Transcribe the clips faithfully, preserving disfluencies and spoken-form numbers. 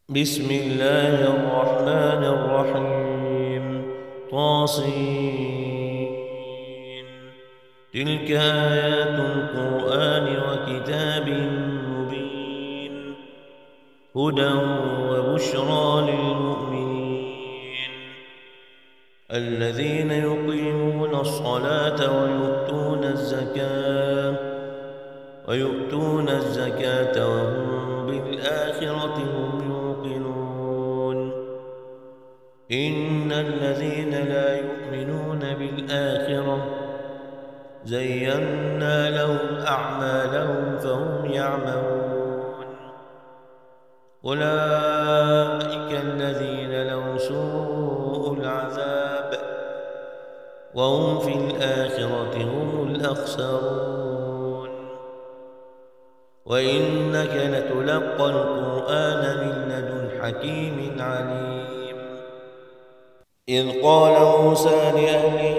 بسم الله الرحمن الرحيم طاسين. تلك آيات القرآن وكتاب مبين هدى وبشرى للمؤمنين الذين يقيمون الصلاة ويؤتون الزكاة ويؤتون الزكاة وهم بالآخرة هم يوقنون إن الذين لا يؤمنون بالآخرة زينا لهم أعمالهم فهم يعملون أولئك الذين لهم سوء العذاب وهم في الآخرة هم الأخسرون وإنك لتلقى القرآن من لدن حكيم عليم إذ قال موسى لأهله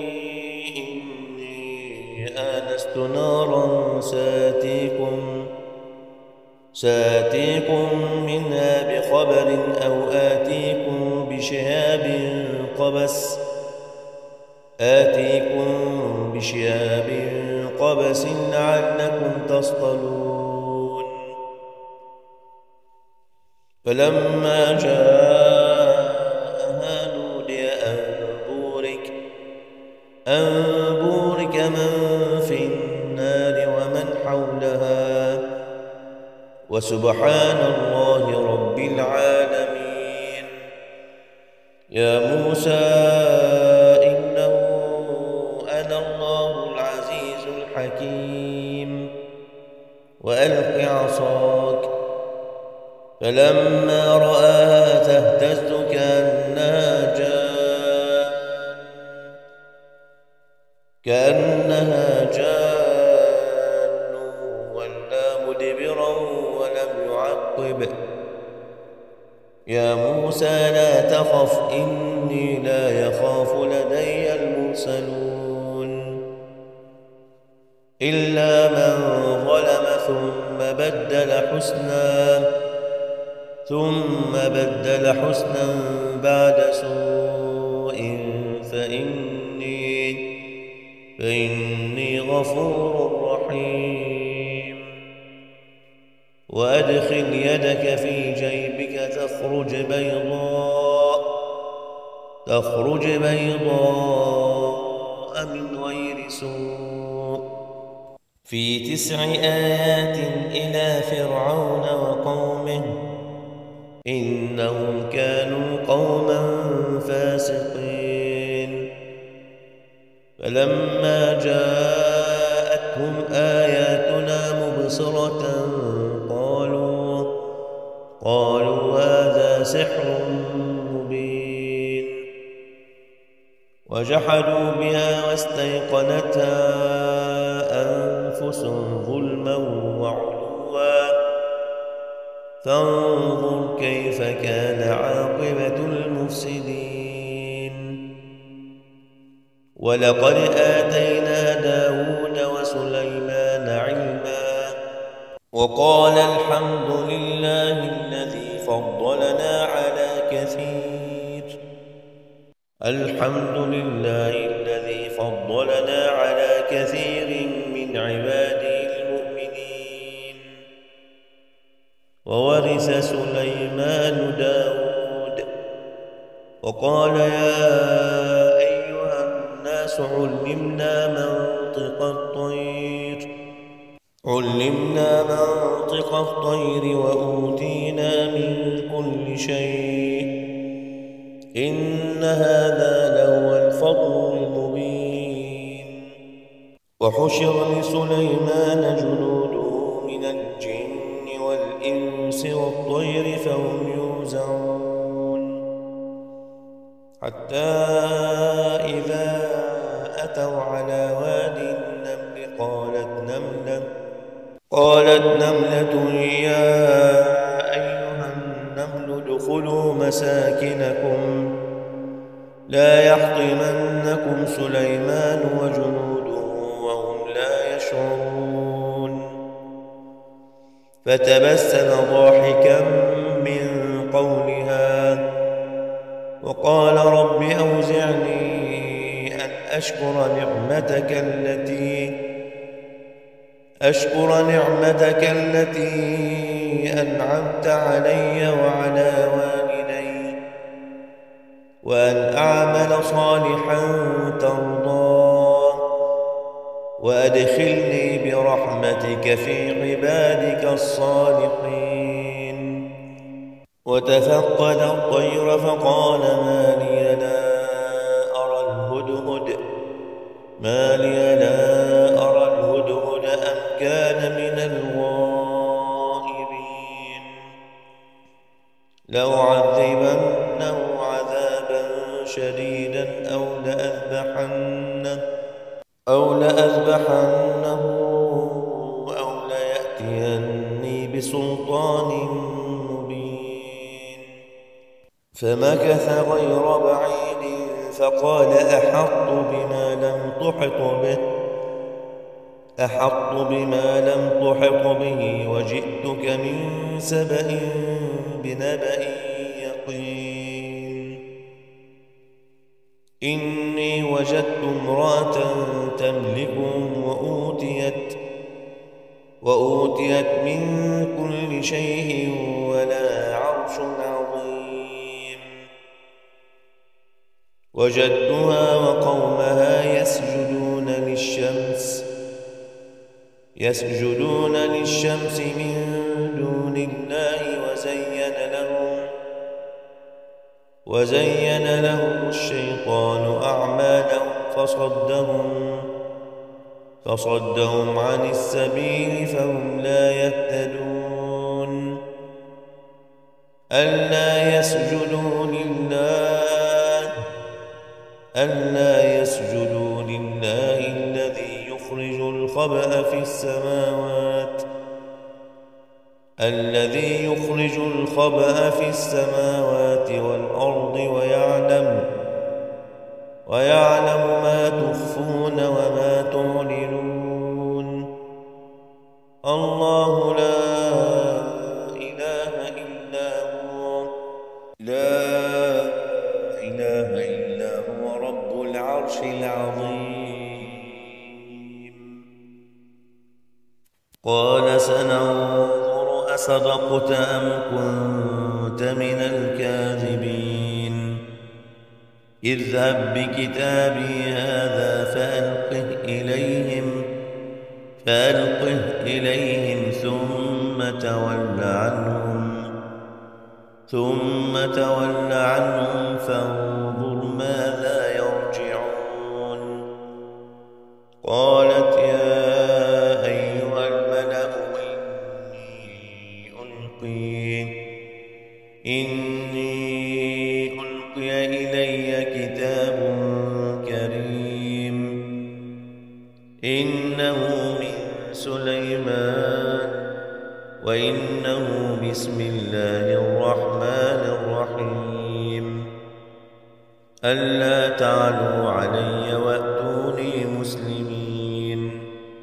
إني آنست نارا سآتيكم سآتيكم منها بخبر أو آتيكم بشهاب قبس آتيكم بشهاب قبس لعلكم تصطلون فلما جاءها نودي أن بورك أن بورك من في النار ومن حولها وسبحان الله رب العالمين يا موسى حكيم وألق عصاك فلما رآها تهتز كأنها جان كأنها جان ولا مدبرا ولم يعقب يا موسى لا تخف إني لا يخاف لدي المرسلون إلا من ظلم ثم بدل حسنا ثم بدل حسنا بعد سوء فإني فإني غفور رحيم وأدخل يدك في جيبك تخرج بيضاء تخرج بيضاء من غير سوء في تسع آيات إلى فرعون وقومه إنهم كانوا قوما فاسقين فلما جاءتهم آياتنا مبصرة قالوا قالوا هذا سحر مبين وجحدوا بها واستيقنتها أنفسهم ظلما وعلوا فانظر كيف كان عاقبة المفسدين ولقد آتينا داود وسليمان علما وقال الحمد لله الذي فضلنا على كثير الحمد لله الذي فضلنا على كثير من عباده المؤمنين وورث سليمان داود وقال يا أيها الناس علمنا منطق الطير علمنا منطق الطير وأوتينا من كل شيء إن هذا لهو الفضل المبين وحشر لسليمان جنوده من الجن والإنس والطير فهم يوزعون حتى إذا أتوا على وادي النمل قالت نملة قالت نملة يا أيها النمل ادخلوا مساكنكم لا يحطمنكم سليمان وجنوده وهم لا يشعرون فتبسم ضاحكا من قال رب أوزعني أن أشكر نعمتك التي أشكر نعمتك التي أنعمت علي وعلى والدي وأن أعمل صالحا ترضاه وأدخلني برحمتك في عبادك الصالحين. وتفقد الطير فقال ما لي لا أرى الهدهد ما لي لا أرى الهدهد أم كان من الغائبين لأعذبنه عذابا شديدا أو لأذبحنه أو لأذبحنه أو ليأتيني بسلطان مبين. فمكث غير بعيد فقال أحط بما لم تحط به أحط بما لم تحط به وجئتك من سبأ بنبأ يقين. إني وجدت امرأة تملكهم وأوتيت وأوتيت من كل شيء ولها عرش عظيم. وجدتها وقومها يسجدون للشمس يسجدون للشمس من دون الله وزين لهم وزين لهم الشيطان أعمالهم فصدهم فصدهم عن السبيل فهم لا يهتدون. ألا يسجدوا لله ألا يسجدوا لله الذي يخرج الخبأ في السماوات الذي يخرج الخبأ في السماوات والأرض ويعلم ويعلم ما تخفون وما تعلنون. الله لا إله إلا هو لا إله إلا هو رب العرش العظيم. قال سننظر أصدقت أم كنت من الكاذبين. اذهب بكتابي هذا فألقه إليهم فألقه إليهم ثم تول عنهم ثم تول عنهم فانظر ماذا يرجعون. قالت يا أيها الملأ إني ألقي إني ألقي إلي كتاب كريم إنه من سليمان وإنه بسم الله الرحمن الرحيم. ألا تعلوا علي وأتوني مسلمين.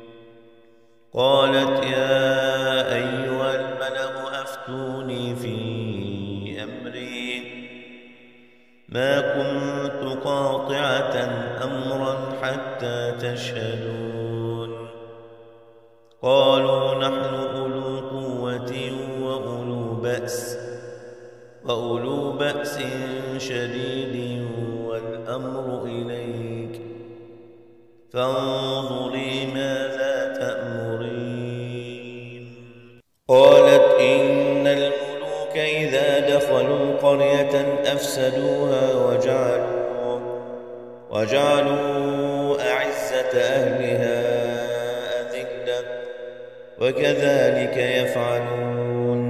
قالت يا أيها الملأ أفتوني في أمري ما كنت قاطعة أمرا حتى تشهدون. قالوا نحن أولو قوة وأولو بأس وأولو بأس شديد والأمر إليك فانظري ماذا تأمرين. قالت إن الملوك إذا دخلوا قرية أفسدوها وجعلوا وجعلوا أعزة أهلها أذلة وكذلك يفعلون.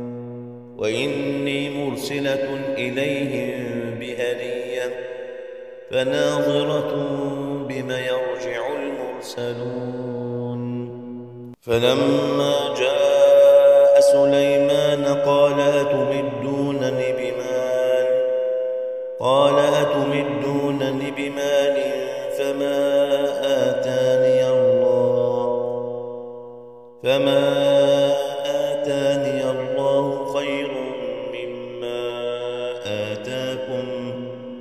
وإني مرسلة إليهم بهدية فناظرة بما يرجع المرسلون. فلما جاء سليمان قال أتمدونني بمال قال أتمدونني بمال فما آتاني الله فما آتاني الله خير مما آتاكم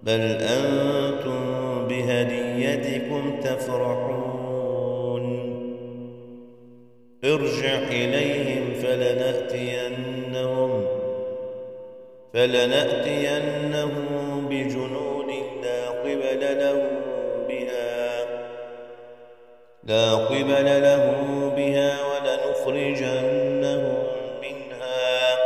بل أنتم بهديتكم تفرحون ارجع إليهم فلنأتينهم فلنأتينهم بجنود لا قبل لهم بها لا قبل لهم بها ولنخرجنهم منها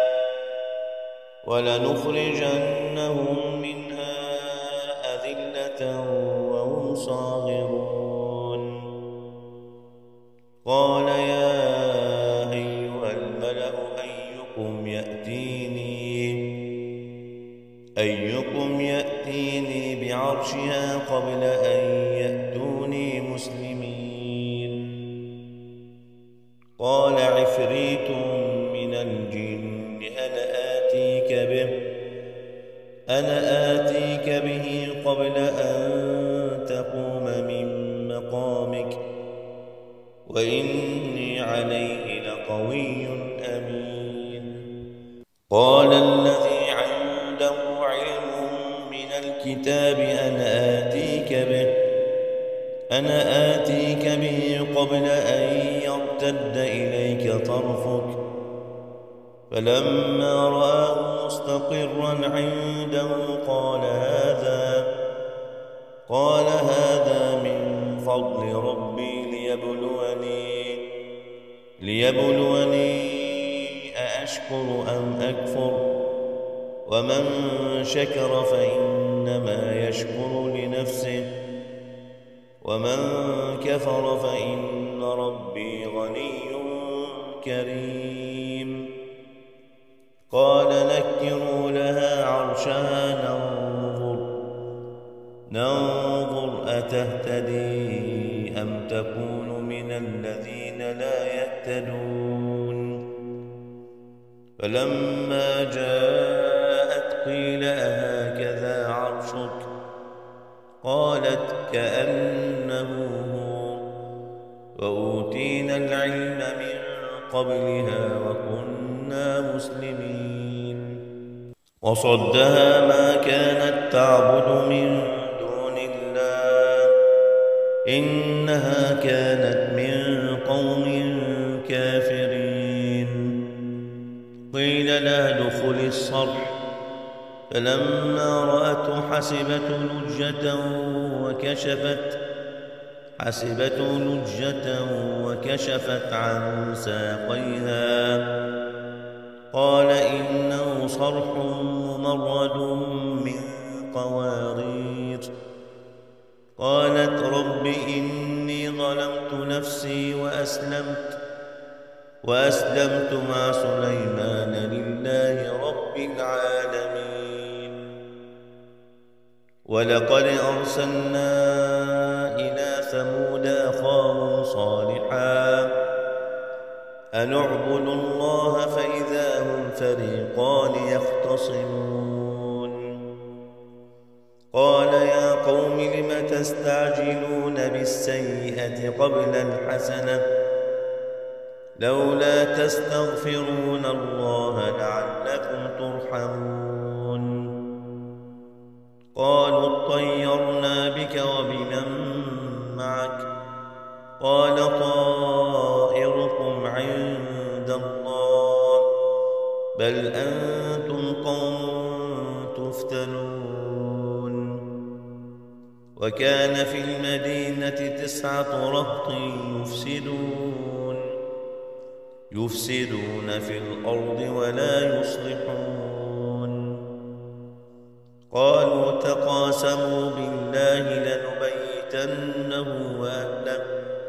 ولنخرجنهم منها أذلة وهم صاغرون قال يا أيها الملأ أيكم يأتيني أيكم يأتيني بعرشها قبل أن يأتوني مسلمين قال عفريت من الجن أنا آتيك به أنا آتيك به قبل أن تقوم من مقامك وإني عليه لقوي أمين قال الذي عنده علم من الكتاب أنا آتيك به أنا آتيك به قبل أن يرتد إليك طرفك فلما رآه مستقرا عنده قال هذا قال هذا من فضل ربي ليبلوني ليبلوني أأشكر أم أكفر ومن شكر فإنما يشكر لنفسه ومن كفر فإن ربي غني كريم قال نكروا لها عرشها ننظر ننظر أتهتدي أم تكون من الذين لا يهتدون فلما جاءت قيل أهكذا عرشك قالت كأنه هو وأوتينا العلم من قبلها وكنا مسلمين وصدها ما كانت تعبد من دون الله إنها كانت من قوم كافرين قيل لها ادخل الصرح فلما رأته حسبته لجة وكشفت حسبته لجة وكشفت عن ساقيها قال إنه صرح ممرد من قوارير قالت رب إني ظلمت نفسي وأسلمت وأسلمت مع سليمان لله رب العالمين ولقد أرسلنا إلى ثمود أخاهم صالحا أن اعبدوا الله فإذا هم فريقان يختصمون قال يا قوم لم تستعجلون بالسيئة قبل الحسنة لولا تستغفرون الله لعلكم ترحمون قالوا اطيرنا بك وبمن معك قال طائركم عند الله بل أنتم قوم تفتنون وكان في المدينة تسعة رهط يفسدون يفسدون في الأرض ولا يصلحون قالوا تقاسموا بالله لنبيتنه وأهله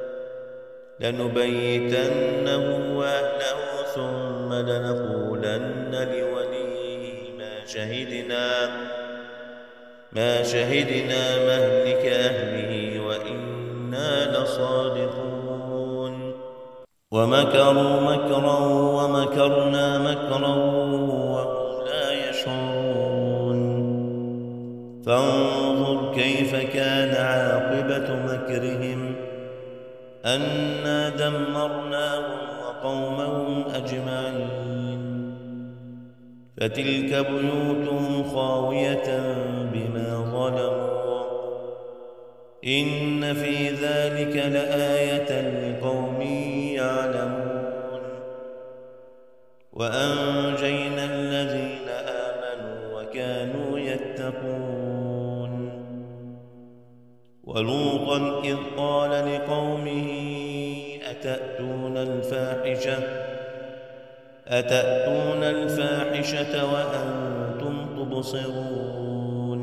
لنبيتنه وأهله ثم لنقولن لوليه ما شهدنا ما شهدنا مهلك أهله وإنا لصادقون ومكروا مكرا ومكرنا مكرا وهم لا يشعرون فانظر كيف كان عاقبة مكرهم أنا دمرناهم وقومهم أجمعين فتلك بيوتهم خاوية بما ظلموا إن في ذلك لآية لقوم يعلمون وأنجينا الذين آمنوا وكانوا يتقون ولوطا إذ قال لقومه أتأتون الفاحشة أتأتون الفاحشة وأنتم تبصرون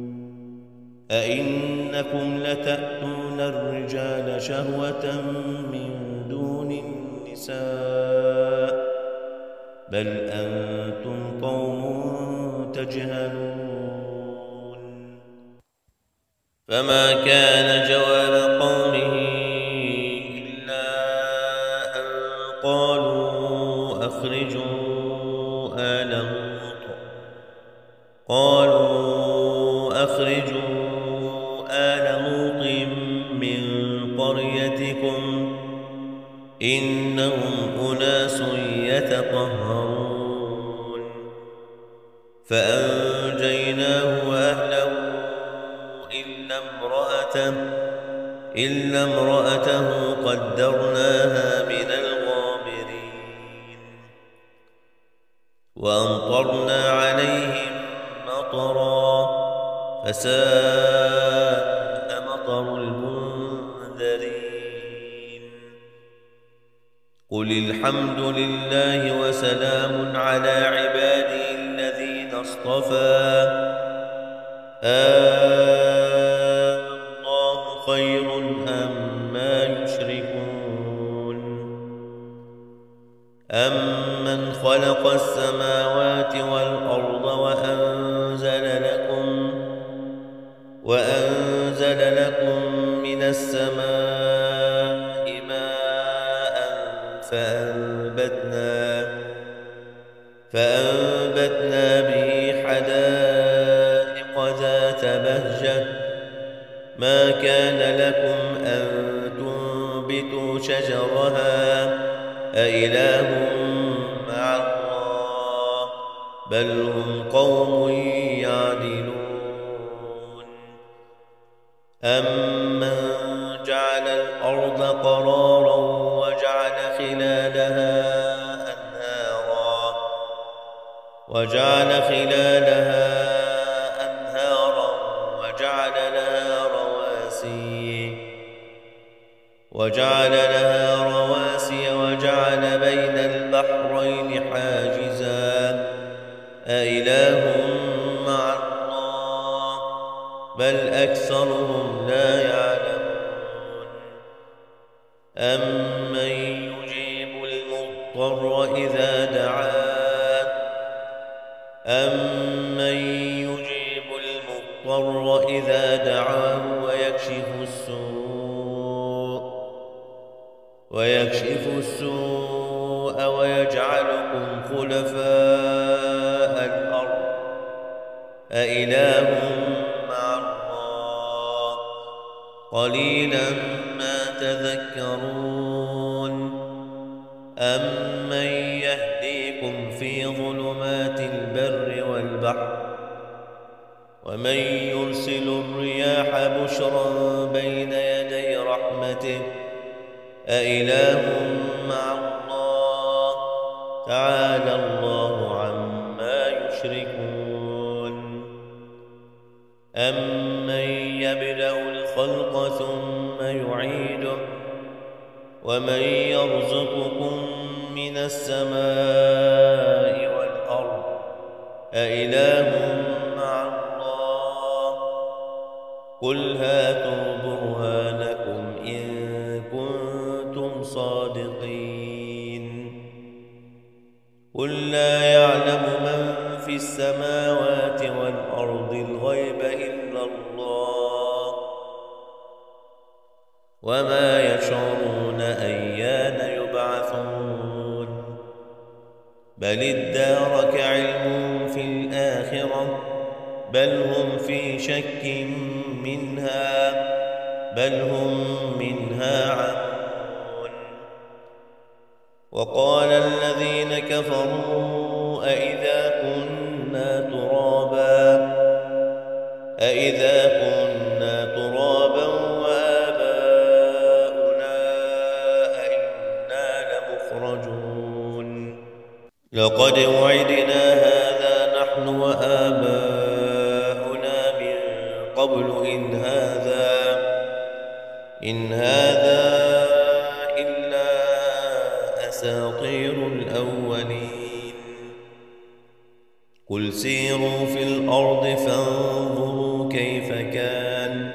أئنكم لتأتون الرجال شهوة من دون النساء بل أنتم قوم تجهلون فما كان جواب قومه إلا أن قالوا أخرجوا آل لوط قالوا أخرجوا آل لوط من قريتكم إنهم أناس يتطهرون فأنجيناه وأهله إلا امرأته إلا امرأته قدرناها من الغابرين وأمطرنا عليهم مطرا فساء مطر المنذرين قل الحمد لله وسلام على عباده الذين اصطفى الله خير أما يشركون أمن خلق السماوات والأرض وأنزل لكم وأنزل لكم من السماء ماء فأنبتنا فأنبتنا به حدائق ذات بهجة ما كان لكم أن تنبتوا شجرها أإله مع الله بل هم قوم يعدلون أمن جعل الأرض قرارا وجعل خلالها أنهارا وجعل خلالها أنهارا وجعل لها رواسي وجعل لها رواسي وجعل بين البحرين حاجزا أإله مع الله بل أكثرهم لا يعلمون أمن يجيب المضطر إذا دعاه أمن يجيب المضطر إذا دعاه ويكشف السوء ويكشف السوء ويجعلكم خلفاء الأرض أإله مع الله قليلا ما تذكرون أمن يهديكم في ظلمات البر والبحر ومن يرسل الرياح بشرا بين يدي رحمته أإله مع الله تعالى الله عما يشركون أمن يبدأ الخلق ثم يعيده ومن يرزقكم من السماء والأرض أإله مع الله قل هاتوا برهانكم إن كنتم صادقين قل لا يعلم من في السماوات والأرض الغيب إلا الله وما يشعرون أيان يبعثون بل ادارك علمهم في الآخرة بل هم في شك منها بل هم منها عمون وقال الذين كفروا أئذا كنا لقد وعدنا هذا نحن وآباؤنا من قبل إن هذا إن هذا إلا أساطير الأولين قل سيروا في الأرض فانظروا كيف كان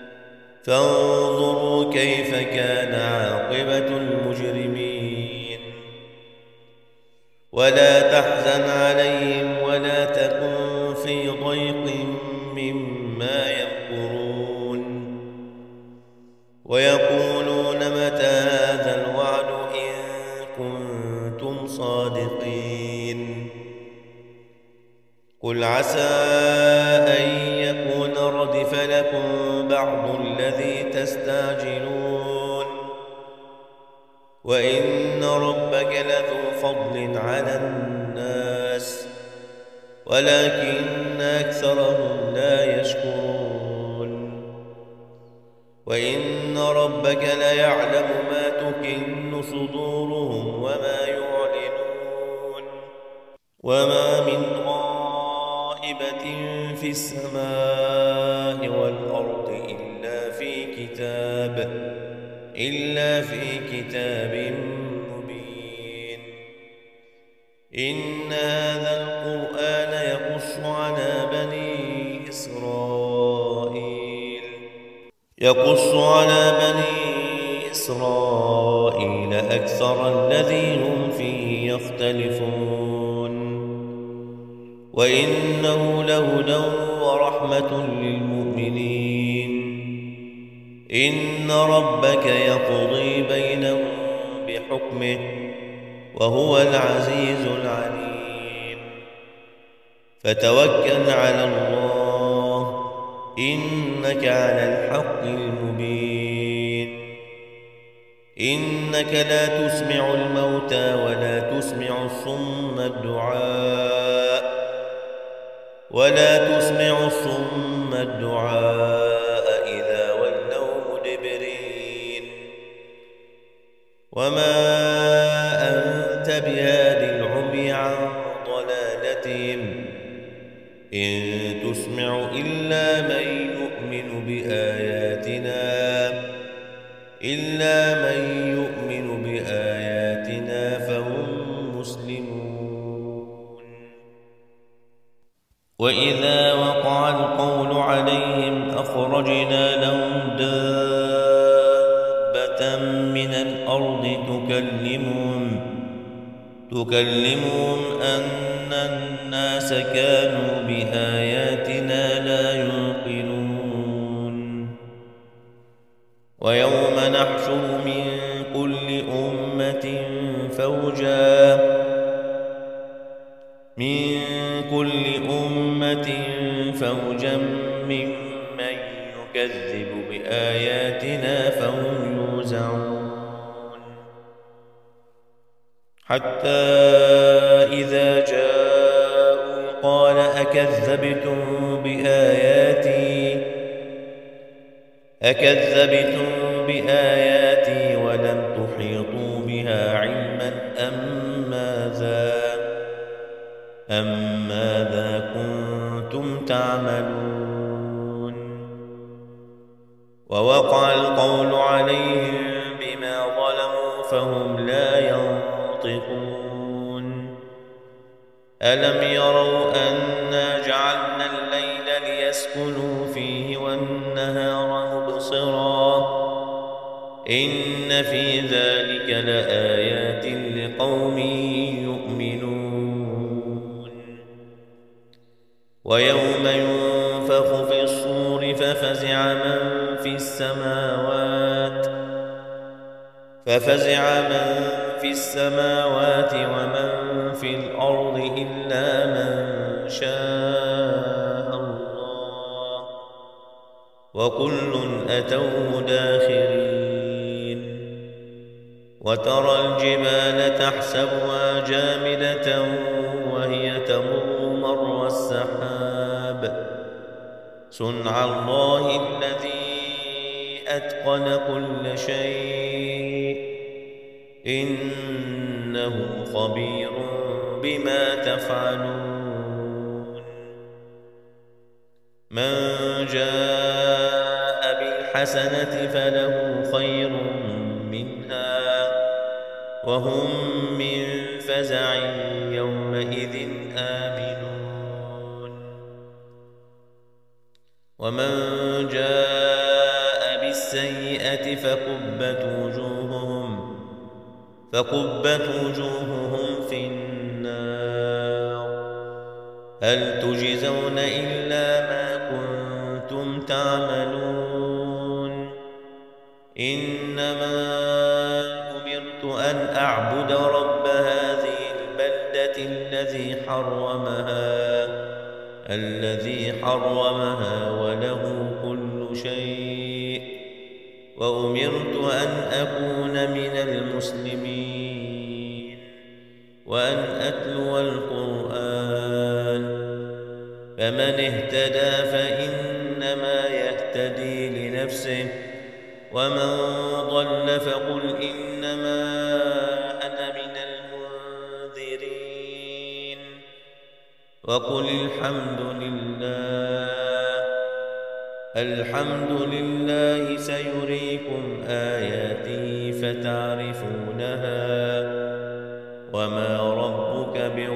فانظروا كيف كان عاقبة المجرمين ولا تحزن عليهم ولا تكن في ضيق مما يمكرون ويقولون متى هذا الوعد إن كنتم صادقين قل عسى أن يكون ردف لكم بعض الذي تستعجلون وإن ربك لذو فضل على الناس ولكن أكثرهم لا يشكرون وإن ربك ليعلم ما تكن صدورهم وما يعلنون وما من غائبة في السماء والأرض إلا في كتاب إلا في كتاب مبين إن هذا القرآن يقص على بني إسرائيل يقص على بني إسرائيل أكثر الذي هم فيه يختلفون وإنه لهدى ورحمة للمؤمنين إن ربك يقضي بينهم بحكمه وهو العزيز العليم فتوكل على الله إنك على الحق المبين إنك لا تسمع الموتى ولا تسمع الصم الدعاء ولا تسمع الصم الدعاء إذا ولوا مدبرين وما أنت بهاد العمي عن ضلالتهم إن تسمع إلا من يؤمن بآياتنا إلا من يؤمن بآياتنا فهم مسلمون وإذا وقع القول عليهم أخرجنا لهم دابة من الأرض تكلمهم تكلمهم أن الناس كانوا بآياتنا لا يوقنون ويوم نحشر من كل أمة فوجا من كل أمة فوجا ممن يكذب بآياتنا فهم يوزعون حتى إذا جاءوا قال أكذبتم بآياتي أكذبتم بآياتي ولم تحيطوا بها علما أم ماذا أم ماذا كنتم تعملون ووقع القول عليهم بما ظلموا فهم لا ينطقون ألم يروا أنا جعلنا الليل ليسكنوا فيه والنهار مبصرا إن في ذلك لآيات لقوم يؤمنون ويوم ينفخ في الصور ففزع من في السماوات ففزع من في السماوات ومن في الأرض إلا من شاء الله وكل أتوه داخرين وترى الجبال تحسبها جامدة وهي تمر مر السحاب صنع الله الذي أتقن كل شيء إنه خبير بما تفعلون من جاء بالحسنة فله خير منها وهم من فزع يومئذ آمنون ومن جاء بالسيئة فكبت وجوههم فكبت وجوههم في النار هل تجزون إلا ما كنتم تعملون إنما أمرت أن أعبد رب هذه البلدة الذي حرمها الذي حرمها وله كل شيء وأمرت أن أكون من المسلمين وأن أتلو القرآن فمن اهتدى فإنما يهتدي لنفسه ومن ضل فقل إنما أنا من المنذرين وقل الحمد لله الحمد لله سيريكم آياته فتعرفونها وما ربك